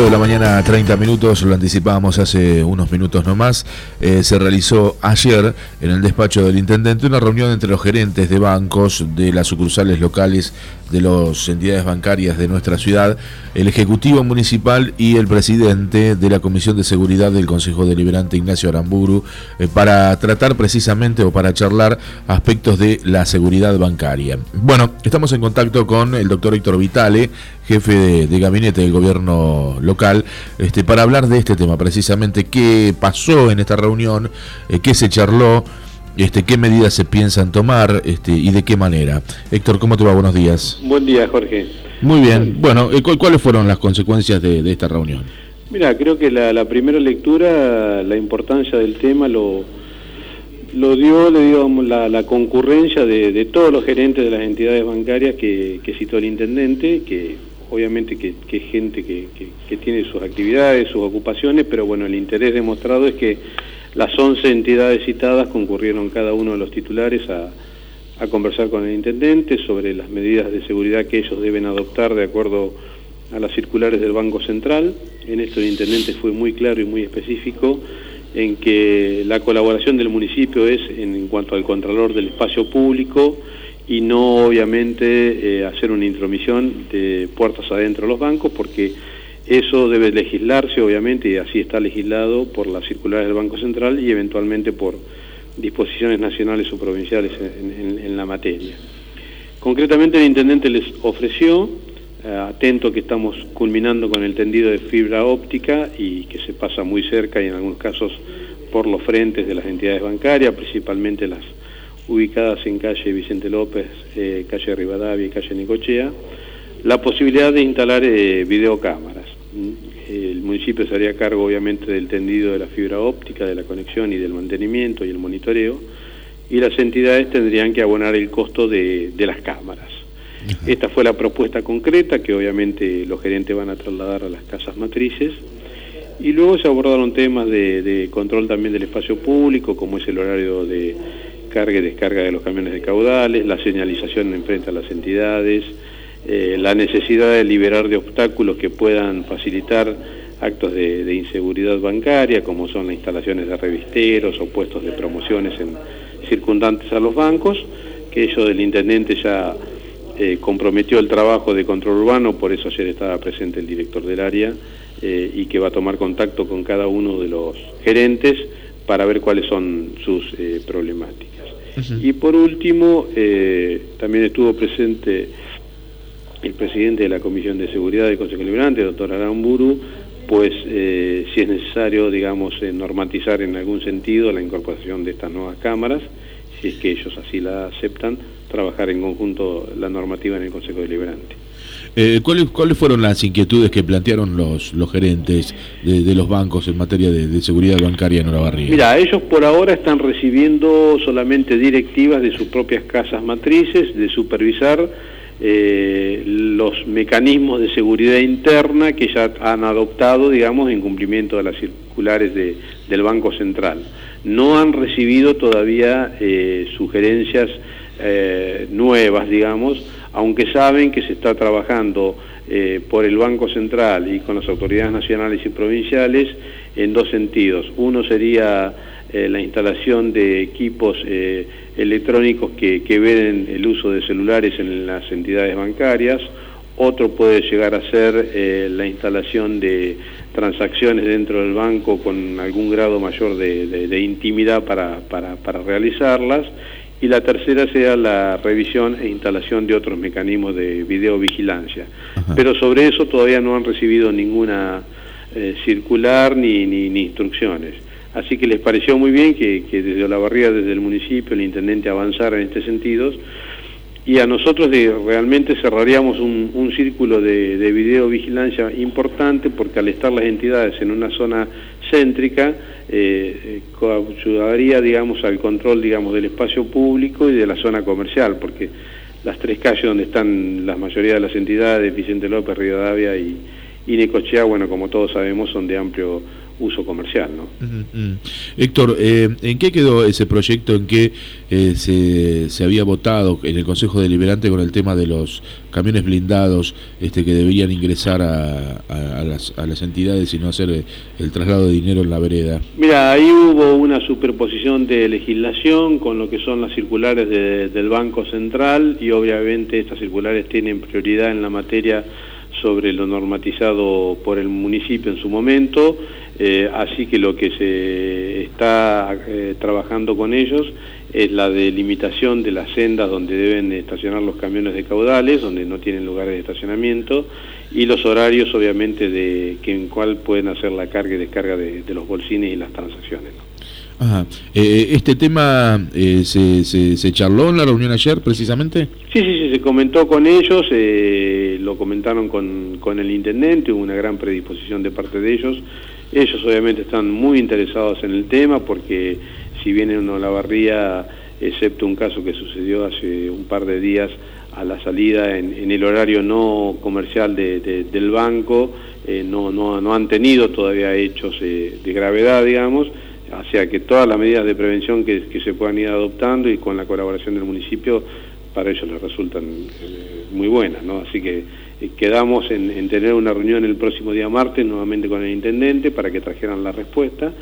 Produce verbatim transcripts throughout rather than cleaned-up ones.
ocho de la mañana, treinta minutos, lo anticipábamos hace unos minutos nomás. Eh, se realizó ayer en el despacho del intendente una reunión entre los gerentes de bancos de las sucursales locales de las entidades bancarias de nuestra ciudad, el Ejecutivo Municipal y el presidente de la Comisión de Seguridad del Consejo Deliberante, Ignacio Aramburu, eh, para tratar precisamente o para charlar aspectos de la seguridad bancaria. Bueno, estamos en contacto con el doctor Héctor Vitale, jefe de, de gabinete del gobierno local, este, para hablar de este tema, precisamente qué pasó en esta reunión, eh, qué se charló, este, qué medidas se piensan tomar, este, y de qué manera. Héctor, ¿cómo te va? Buenos días. Buen día, Jorge. Muy bien. Bueno, ¿cuáles fueron las consecuencias de, de esta reunión? Mira, creo que la, la primera lectura, la importancia del tema lo, lo dio, le dio la, la concurrencia de, de todos los gerentes de las entidades bancarias que, que citó el intendente, que obviamente que, que gente que, que, que tiene sus actividades, sus ocupaciones, pero bueno, el interés demostrado es que las once entidades citadas concurrieron cada uno de los titulares a, a conversar con el intendente sobre las medidas de seguridad que ellos deben adoptar de acuerdo a las circulares del Banco Central. En esto el intendente fue muy claro y muy específico en que la colaboración del municipio es en, en cuanto al contralor del espacio público y no obviamente eh, hacer una intromisión de puertas adentro de los bancos, porque eso debe legislarse obviamente, y así está legislado por las circulares del Banco Central y eventualmente por disposiciones nacionales o provinciales en, en, en la materia. Concretamente el intendente les ofreció, eh, atento que estamos culminando con el tendido de fibra óptica y que se pasa muy cerca y en algunos casos por los frentes de las entidades bancarias, principalmente las ubicadas en calle Vicente López, eh, calle Rivadavia y calle Necochea, la posibilidad de instalar eh, videocámaras. El municipio se haría cargo obviamente del tendido de la fibra óptica, de la conexión y del mantenimiento y el monitoreo, y las entidades tendrían que abonar el costo de, de las cámaras. Uh-huh. Esta fue la propuesta concreta que obviamente los gerentes van a trasladar a las casas matrices, y luego se abordaron temas de, de control también del espacio público, como es el horario de carga y descarga de los camiones de caudales, la señalización en frente a las entidades, eh, la necesidad de liberar de obstáculos que puedan facilitar actos de, de inseguridad bancaria, como son las instalaciones de revisteros o puestos de promociones en circundantes a los bancos, que eso del intendente ya eh, comprometió el trabajo de control urbano, por eso ayer estaba presente el director del área, eh, y que va a tomar contacto con cada uno de los gerentes para ver cuáles son sus eh, problemáticas. Uh-huh. Y por último, eh, también estuvo presente el presidente de la Comisión de Seguridad del Consejo Deliberante, el doctor Aramburu, pues eh, si es necesario, digamos, eh, normatizar en algún sentido la incorporación de estas nuevas cámaras, si es que ellos así la aceptan, trabajar en conjunto la normativa en el Consejo Deliberante. Eh, ¿cuáles, ¿Cuáles fueron las inquietudes que plantearon los, los gerentes de, de los bancos en materia de, de seguridad bancaria en Olavarría? Mira, ellos por ahora están recibiendo solamente directivas de sus propias casas matrices, de supervisar eh, los mecanismos de seguridad interna que ya han adoptado, digamos, en cumplimiento de las circulares de, del Banco Central. No han recibido todavía eh, sugerencias eh, nuevas, digamos, aunque saben que se está trabajando eh, por el Banco Central y con las autoridades nacionales y provinciales en dos sentidos. Uno sería eh, la instalación de equipos eh, electrónicos que, que veden el uso de celulares en las entidades bancarias. Otro puede llegar a ser eh, la instalación de transacciones dentro del banco con algún grado mayor de, de, de intimidad para, para, para realizarlas. Y la tercera sea la revisión e instalación de otros mecanismos de videovigilancia. Ajá. Pero sobre eso todavía no han recibido ninguna eh, circular ni, ni, ni instrucciones. Así que les pareció muy bien que, que desde Olavarría, desde el municipio, el intendente avanzara en este sentido. Y a nosotros de, realmente cerraríamos un, un círculo de, de videovigilancia importante, porque al estar las entidades en una zona céntrica, eh, ayudaría, digamos, al control, digamos, del espacio público y de la zona comercial, porque las tres calles donde están la mayoría de las entidades, Vicente López, Rivadavia y, y Necochea, bueno, como todos sabemos, son de amplio uso comercial, ¿no? Uh-huh. Héctor, eh, ¿en qué quedó ese proyecto en que eh, se, se había votado en el Consejo Deliberante con el tema de los camiones blindados este, que deberían ingresar a, a, a, las, a las entidades y no hacer el, el traslado de dinero en la vereda? Mira, ahí hubo una superposición de legislación con lo que son las circulares de, del Banco Central, y obviamente estas circulares tienen prioridad en la materia sobre lo normatizado por el municipio en su momento, eh, así que lo que se está eh, trabajando con ellos es la delimitación de las sendas donde deben estacionar los camiones de caudales, donde no tienen lugares de estacionamiento, y los horarios obviamente de que en cuál pueden hacer la carga y descarga de, de los bolsines y las transacciones, ¿no? Ajá. Eh, ¿Este tema eh, se, se, se charló en la reunión ayer precisamente? Sí, sí, sí, se comentó con ellos, eh, lo comentaron con, con el intendente, hubo una gran predisposición de parte de ellos. Ellos obviamente están muy interesados en el tema porque si bien en Olavarría, excepto un caso que sucedió hace un par de días a la salida en, en el horario no comercial de, de, del banco, eh, no, no, no han tenido todavía hechos eh, de gravedad, digamos. O sea que todas las medidas de prevención que, que se puedan ir adoptando y con la colaboración del municipio, para ellos les resultan eh, muy buenas, ¿no? Así que eh, quedamos en, en tener una reunión el próximo día martes nuevamente con el intendente para que trajeran la respuesta,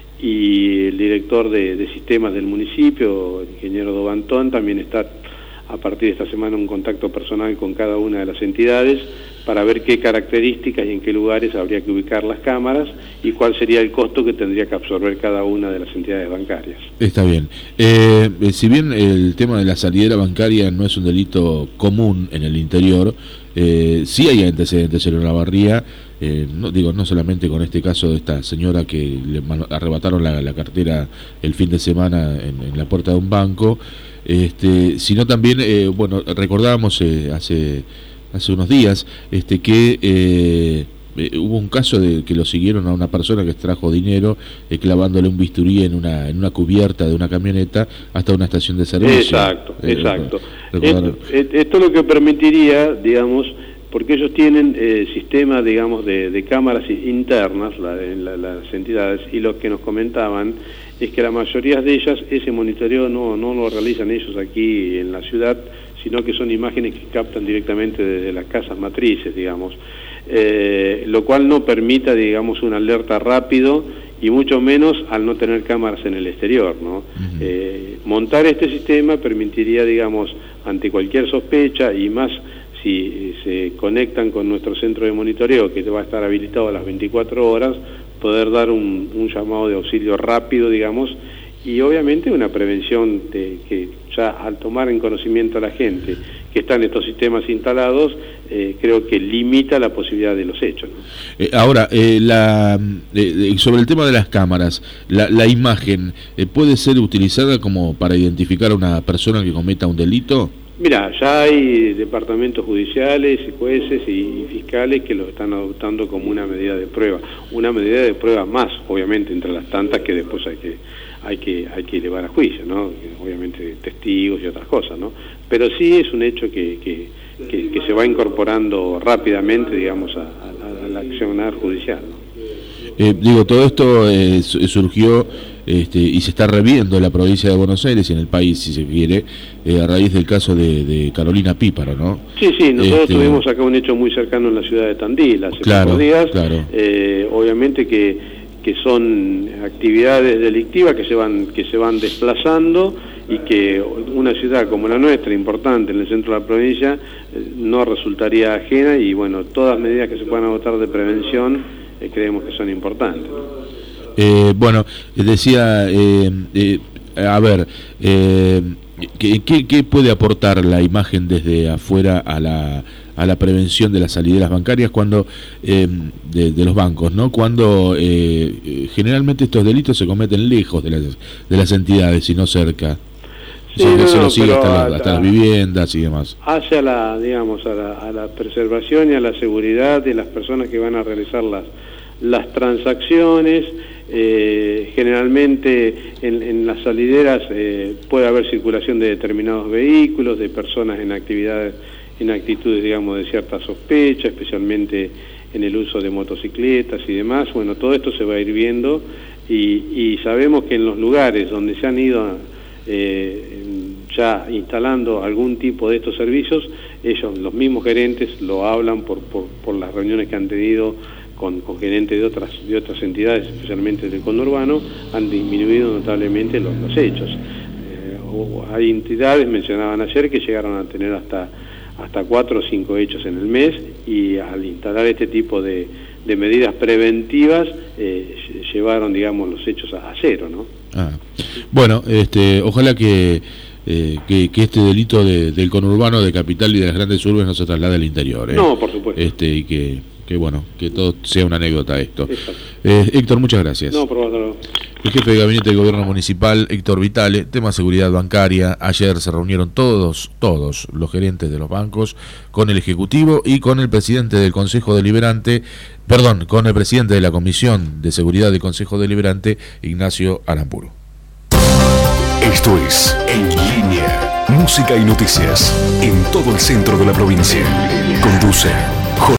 y el director de, de sistemas del municipio, el ingeniero Dobantón, también está a partir de esta semana un contacto personal con cada una de las entidades para ver qué características y en qué lugares habría que ubicar las cámaras y cuál sería el costo que tendría que absorber cada una de las entidades bancarias. Está bien. Eh, si bien el tema de la salidera bancaria no es un delito común en el interior, eh, sí hay antecedentes en Olavarría, eh, no, digo, no solamente con este caso de esta señora que le arrebataron la, la cartera el fin de semana en, en la puerta de un banco, este, sino también, eh, bueno, recordábamos eh, hace... hace unos días, este que eh, eh, hubo un caso de que lo siguieron a una persona que extrajo dinero eh, clavándole un bisturí en una en una cubierta de una camioneta hasta una estación de servicio. Exacto, eh, exacto. Esto, esto lo que permitiría, digamos, porque ellos tienen eh, sistemas, digamos, de, de cámaras internas la, en la, las entidades, y lo que nos comentaban es que la mayoría de ellas ese monitoreo no, no lo realizan ellos aquí en la ciudad, sino que son imágenes que captan directamente desde las casas matrices, digamos, eh, lo cual no permita, digamos, una alerta rápido, y mucho menos al no tener cámaras en el exterior, ¿no? Uh-huh. eh, montar este sistema permitiría, digamos, ante cualquier sospecha, y más si se conectan con nuestro centro de monitoreo, que va a estar habilitado a las veinticuatro horas, poder dar un, un llamado de auxilio rápido, digamos, y obviamente una prevención de que ya al tomar en conocimiento a la gente que están estos sistemas instalados, eh, creo que limita la posibilidad de los hechos, ¿no? Eh, ahora, eh, la, eh, sobre el tema de las cámaras, la, la imagen, eh, ¿puede ser utilizada como para identificar a una persona que cometa un delito? Mira, ya hay departamentos judiciales, jueces y fiscales que lo están adoptando como una medida de prueba, una medida de prueba más, obviamente, entre las tantas que después hay que hay que hay que elevar a juicio, ¿no? Obviamente testigos y otras cosas, ¿no? Pero sí es un hecho que, que, que, que se va incorporando rápidamente, digamos, a, a, a la accionar judicial, ¿no? Eh, digo, todo esto eh, surgió este, y se está reviendo en la provincia de Buenos Aires y en el país, si se quiere, eh, a raíz del caso de, de Carolina Píparo, ¿no? Sí, sí, nosotros este... tuvimos acá un hecho muy cercano en la ciudad de Tandil hace claro, pocos días, claro. Eh, obviamente que que son actividades delictivas que se van que se van desplazando, y que una ciudad como la nuestra, importante en el centro de la provincia, no resultaría ajena, y bueno, todas las medidas que se puedan adoptar de prevención eh, creemos que son importantes. Eh, bueno, decía, eh, eh, a ver, eh, ¿qué, qué, ¿qué puede aportar la imagen desde afuera a la a la prevención de las salideras bancarias cuando eh, de, de los bancos, ¿no? Cuando eh, generalmente estos delitos se cometen lejos de las de las entidades y no cerca. Sí, o sea, que no, se no, lo sigue hasta, hasta, la, hasta las viviendas y demás. Hacia la, digamos, a la, a la preservación y a la seguridad de las personas que van a realizar las las transacciones. Eh, generalmente en, en las salideras eh, puede haber circulación de determinados vehículos, de personas en actividades, en actitudes, digamos, de cierta sospecha, especialmente en el uso de motocicletas y demás. Bueno, todo esto se va a ir viendo y, y sabemos que en los lugares donde se han ido eh, ya instalando algún tipo de estos servicios, ellos, los mismos gerentes, lo hablan por, por, por las reuniones que han tenido con, con gerentes de otras, de otras entidades, especialmente del conurbano, han disminuido notablemente los, los hechos. Eh, hay entidades, mencionaban ayer, que llegaron a tener hasta, hasta cuatro o cinco hechos en el mes, y al instalar este tipo de, de medidas preventivas, eh, llevaron, digamos, los hechos a, a cero, ¿no? Ah. Bueno, este, ojalá que Eh, que, que este delito de, del conurbano, de capital y de las grandes urbes no se traslade al interior. ¿eh? No, por supuesto. Este, y que, que bueno, que todo sea una anécdota esto. Eh, Héctor, muchas gracias. No, por favor. El jefe de gabinete del gobierno municipal, Héctor Vitale, tema seguridad bancaria. Ayer se reunieron todos, todos los gerentes de los bancos con el Ejecutivo y con el presidente del Consejo Deliberante, perdón, con el presidente de la Comisión de Seguridad del Consejo Deliberante, Ignacio Aramburu. Esto es En Línea, música y noticias en todo el centro de la provincia. Conduce